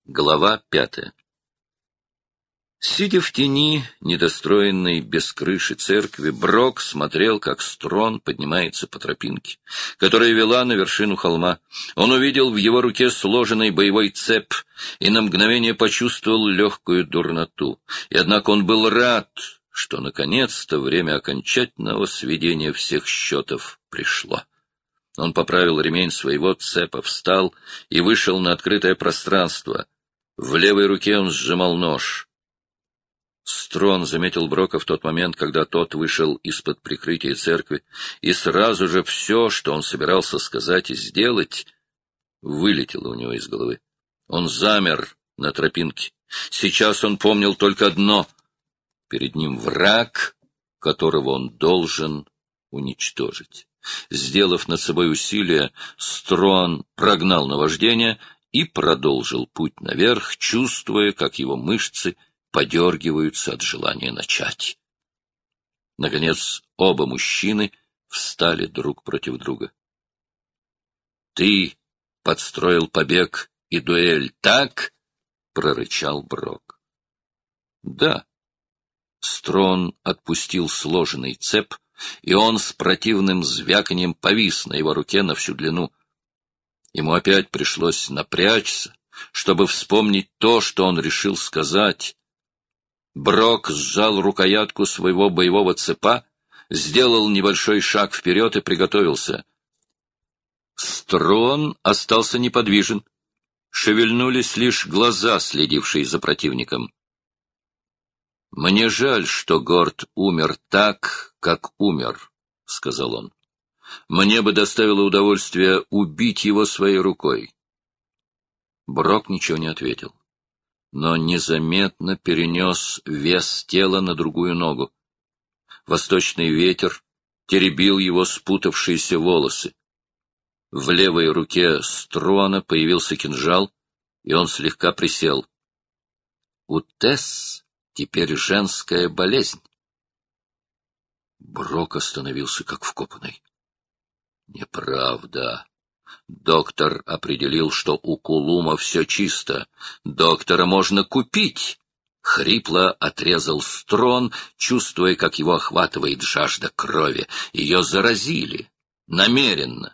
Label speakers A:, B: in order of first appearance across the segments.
A: Глава 5. Сидя в тени недостроенной без крыши церкви, Брок смотрел, как Строн поднимается по тропинке, которая вела на вершину холма. Он увидел в его руке сложенный боевой цеп и на мгновение почувствовал легкую дурноту. И однако он был рад, что наконец-то время окончательного сведения всех счетов пришло. Он поправил ремень своего цепа, встал и вышел на открытое пространство. В левой руке он сжимал нож. Строн заметил Брока в тот момент, когда тот вышел из-под прикрытия церкви, и сразу же все, что он собирался сказать и сделать, вылетело у него из головы. Он замер на тропинке. Сейчас он помнил только одно — перед ним враг, которого он должен уничтожить. Сделав над собой усилие, Строн прогнал наваждение и продолжил путь наверх, чувствуя, как его мышцы подергиваются от желания начать. Наконец, оба мужчины встали друг против друга. — Ты подстроил побег и дуэль, так? — прорычал Брок. — Да. Строн отпустил сложенный цеп, и он с противным звяканьем повис на его руке на всю длину. Ему опять пришлось напрячься, чтобы вспомнить то, что он решил сказать. Брок сжал рукоятку своего боевого цепа, сделал небольшой шаг вперед и приготовился. Строн остался неподвижен. Шевельнулись лишь глаза, следившие за противником. — Мне жаль, что Горд умер так, как умер, — сказал он. — Мне бы доставило удовольствие убить его своей рукой. Брок ничего не ответил, но незаметно перенес вес тела на другую ногу. Восточный ветер теребил его спутавшиеся волосы. В левой руке Строна появился кинжал, и он слегка присел. У Тесс теперь женская болезнь. Брок остановился как вкопанный. Неправда. Доктор определил, что у Кулума все чисто. Доктора можно купить. Хрипло отрезал Строн, чувствуя, как его охватывает жажда крови. Ее заразили. Намеренно.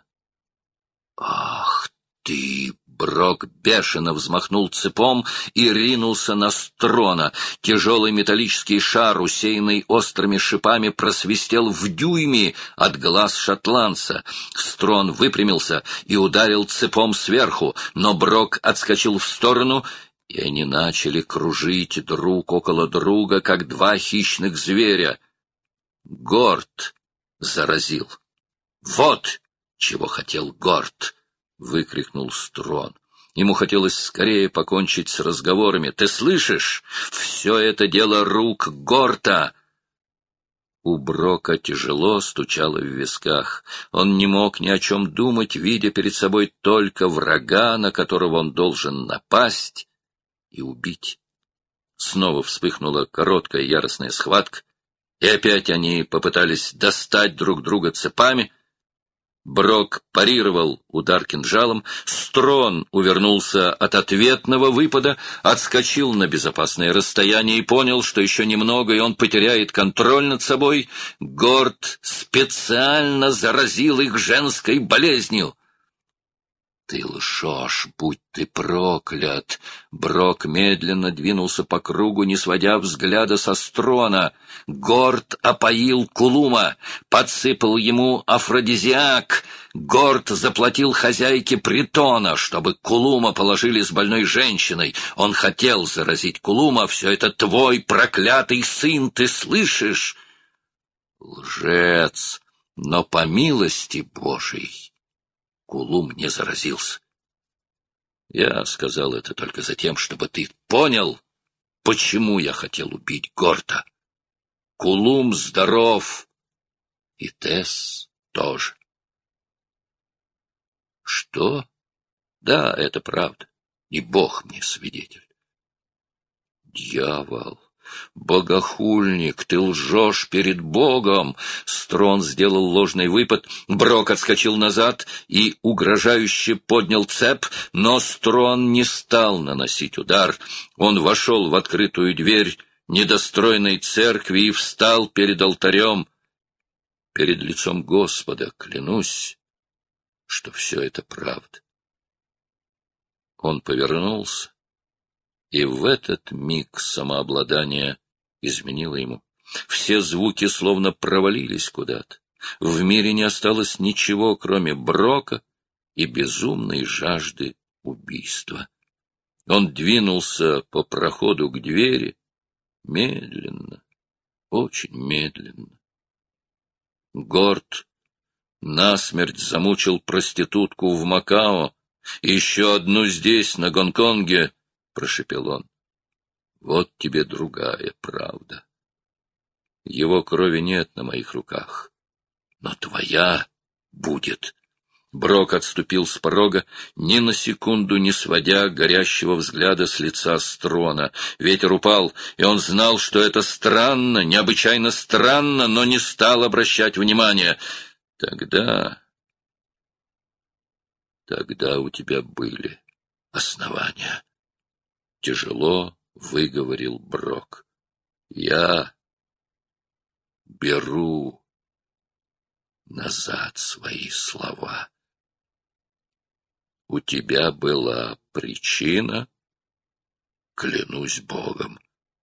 A: Ах ты! Брок бешено взмахнул цепом и ринулся на Строна. Тяжелый металлический шар, усеянный острыми шипами, просвистел в дюйме от глаз шотландца. Строн выпрямился и ударил цепом сверху, но Брок отскочил в сторону, и они начали кружить друг около друга, как два хищных зверя. Горд заразил. Вот чего хотел Горд! — выкрикнул Строн. Ему хотелось скорее покончить с разговорами. — Ты слышишь? Все это дело рук Горта! У Брока тяжело стучало в висках. Он не мог ни о чем думать, видя перед собой только врага, на которого он должен напасть и убить. Снова вспыхнула короткая яростная схватка, и опять они попытались достать друг друга цепами. Брок парировал удар кинжалом, Строн увернулся от ответного выпада, отскочил на безопасное расстояние и понял, что еще немного, и он потеряет контроль над собой. Горд специально заразил их женской болезнью. «Ты лжешь, будь ты проклят!» Брок медленно двинулся по кругу, не сводя взгляда со Строна. Горд опоил Кулума, подсыпал ему афродизиак. Горд заплатил хозяйке притона, чтобы Кулума положили с больной женщиной. Он хотел заразить Кулума. Все это твой проклятый сын, ты слышишь? Лжец, но по милости Божией Кулум не заразился. Я сказал это только за тем, чтобы ты понял, почему я хотел убить Горта. Кулум здоров, и Тесс тоже. Что? Да, это правда, и Бог мне свидетель. Дьявол! «Богохульник, ты лжешь перед Богом!» Строн сделал ложный выпад, Брок отскочил назад и угрожающе поднял цеп, но Строн не стал наносить удар. Он вошел в открытую дверь недостроенной церкви и встал перед алтарем. Перед лицом Господа клянусь, что все это правда. Он повернулся, и в этот миг самообладание изменило ему. Все звуки словно провалились куда-то. В мире не осталось ничего, кроме Брока и безумной жажды убийства. Он двинулся по проходу к двери, медленно, очень медленно. Горд насмерть замучил проститутку в Макао, еще одну здесь, на Гонконге, — прошепел он. Вот тебе другая правда. Его крови нет на моих руках, но твоя будет. Брок отступил с порога, ни на секунду не сводя горящего взгляда с лица Строна. Ветер упал, и он знал, что это странно, необычайно странно, но не стал обращать внимания. Тогда у тебя были основания. Тяжело выговорил Брок. Я беру назад свои слова. У тебя была причина, клянусь Богом.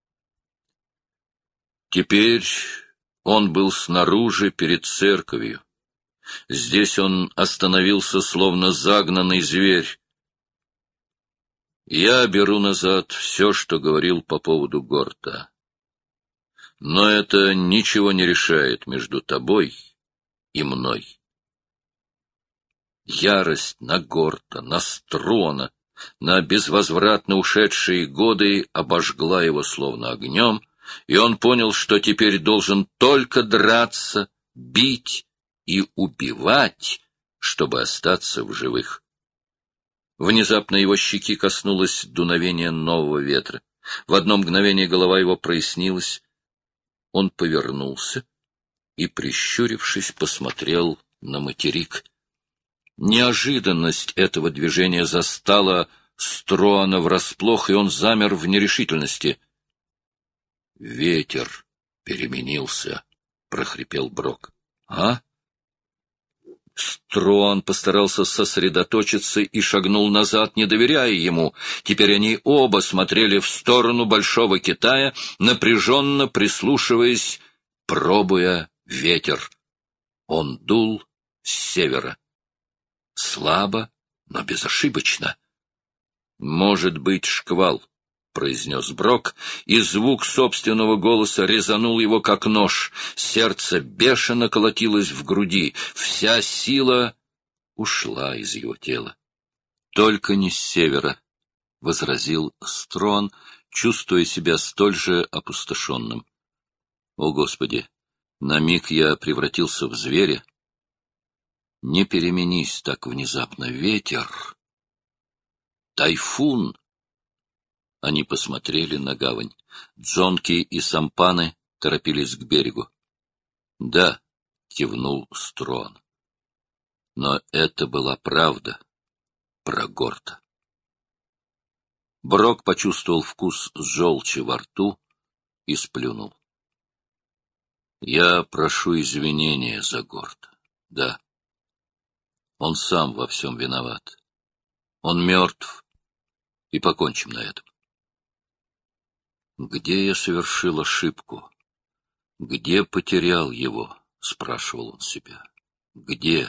A: Теперь он был снаружи перед церковью. Здесь он остановился, словно загнанный зверь. Я беру назад все, что говорил по поводу Горта. Но это ничего не решает между тобой и мной. Ярость на Горта, на Строна, на безвозвратно ушедшие годы обожгла его словно огнем, и он понял, что теперь должен только драться, бить и убивать, чтобы остаться в живых. Внезапно его щеки коснулось дуновения нового ветра. В одно мгновение голова его прояснилась. Он повернулся и, прищурившись, посмотрел на материк. Неожиданность этого движения застала Строна врасплох, и он замер в нерешительности. — Ветер переменился, — прохрипел Брок. — А? Строн постарался сосредоточиться и шагнул назад, не доверяя ему. Теперь они оба смотрели в сторону Большого Китая, напряженно прислушиваясь, пробуя ветер. Он дул с севера. Слабо, но безошибочно. «Может быть, шквал», — произнес Брок, и звук собственного голоса резанул его, как нож. Сердце бешено колотилось в груди, вся сила ушла из его тела. «Только не с севера», — возразил Строн, чувствуя себя столь же опустошенным. «О, Господи! На миг я превратился в зверя. Не переменись так внезапно, ветер! Тайфун!» Они посмотрели на гавань. Джонки и сампаны торопились к берегу. — Да, — кивнул Строн. Но это была правда про Горта. Брок почувствовал вкус желчи во рту и сплюнул. — Я прошу извинения за Горта. Да. Он сам во всем виноват. Он мертв, и покончим на этом. «Где я совершил ошибку? Где потерял его?» — спрашивал он себя. «Где?»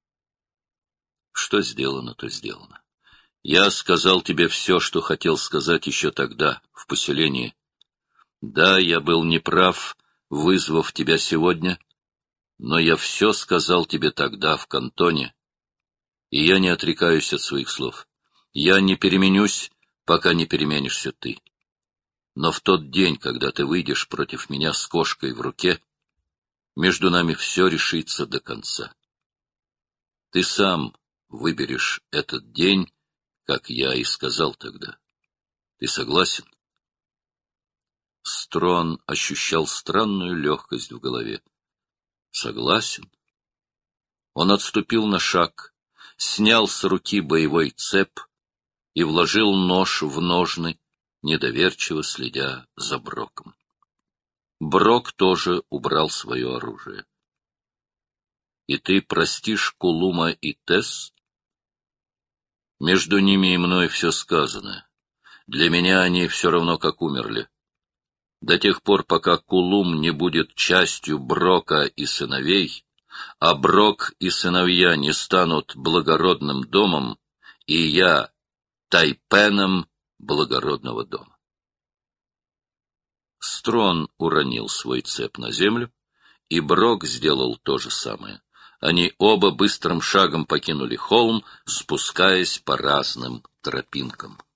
A: Что сделано, то сделано. Я сказал тебе все, что хотел сказать еще тогда, в поселении. Да, я был неправ, вызвав тебя сегодня, но я все сказал тебе тогда, в Кантоне, и я не отрекаюсь от своих слов. Я не переменюсь, пока не переменишься ты. Но в тот день, когда ты выйдешь против меня с кошкой в руке, между нами все решится до конца. Ты сам выберешь этот день, как я и сказал тогда. Ты согласен? Строн ощущал странную легкость в голове. Согласен. Он отступил на шаг, снял с руки боевой цеп и вложил нож в ножны, недоверчиво следя за Броком. Брок тоже убрал свое оружие. — И ты простишь Кулума и Тесс? Между ними и мной все сказано. Для меня они все равно как умерли. До тех пор, пока Кулум не будет частью Брока и сыновей, а Брок и сыновья не станут благородным домом, и я тайпеном благородного дома. Строн уронил свой цеп на землю, и Брок сделал то же самое. Они оба быстрым шагом покинули холм, спускаясь по разным тропинкам.